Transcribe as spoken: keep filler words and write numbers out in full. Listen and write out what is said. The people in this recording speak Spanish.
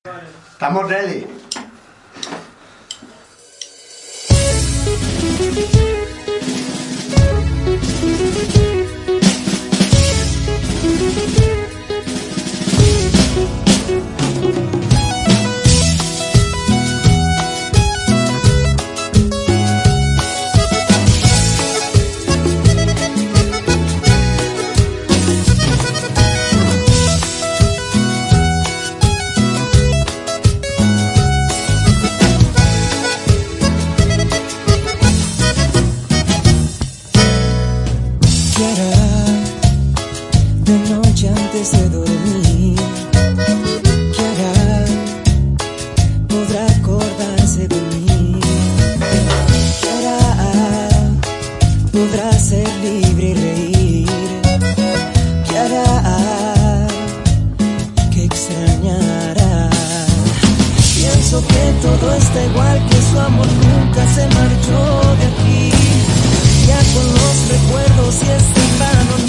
Estamos ready. De noche antes de dormir, ¿qué hará? Podrá acordarse de mí. ¿Qué hará? Podrá ser libre y reír. ¿Qué hará? ¿Qué extrañará? Pienso que todo está igual, que su amor nunca se marchó de aquí. Ya con los recuerdos y este en vano